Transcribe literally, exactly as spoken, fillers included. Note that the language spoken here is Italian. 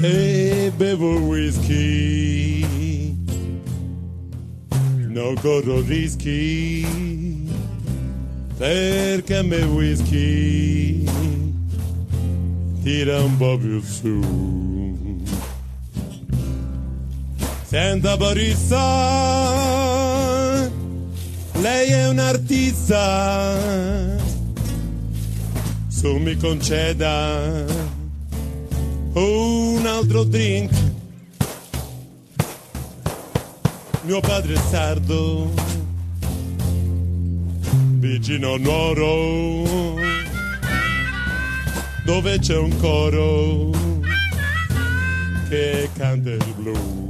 e bevo whisky, non corro rischi, perché me whisky tira un po' più su. Senta barista, lei è un artista, su mi conceda un altro drink. Mio padre è sardo, vicino a Nuoro, dove c'è un coro che canta il blues.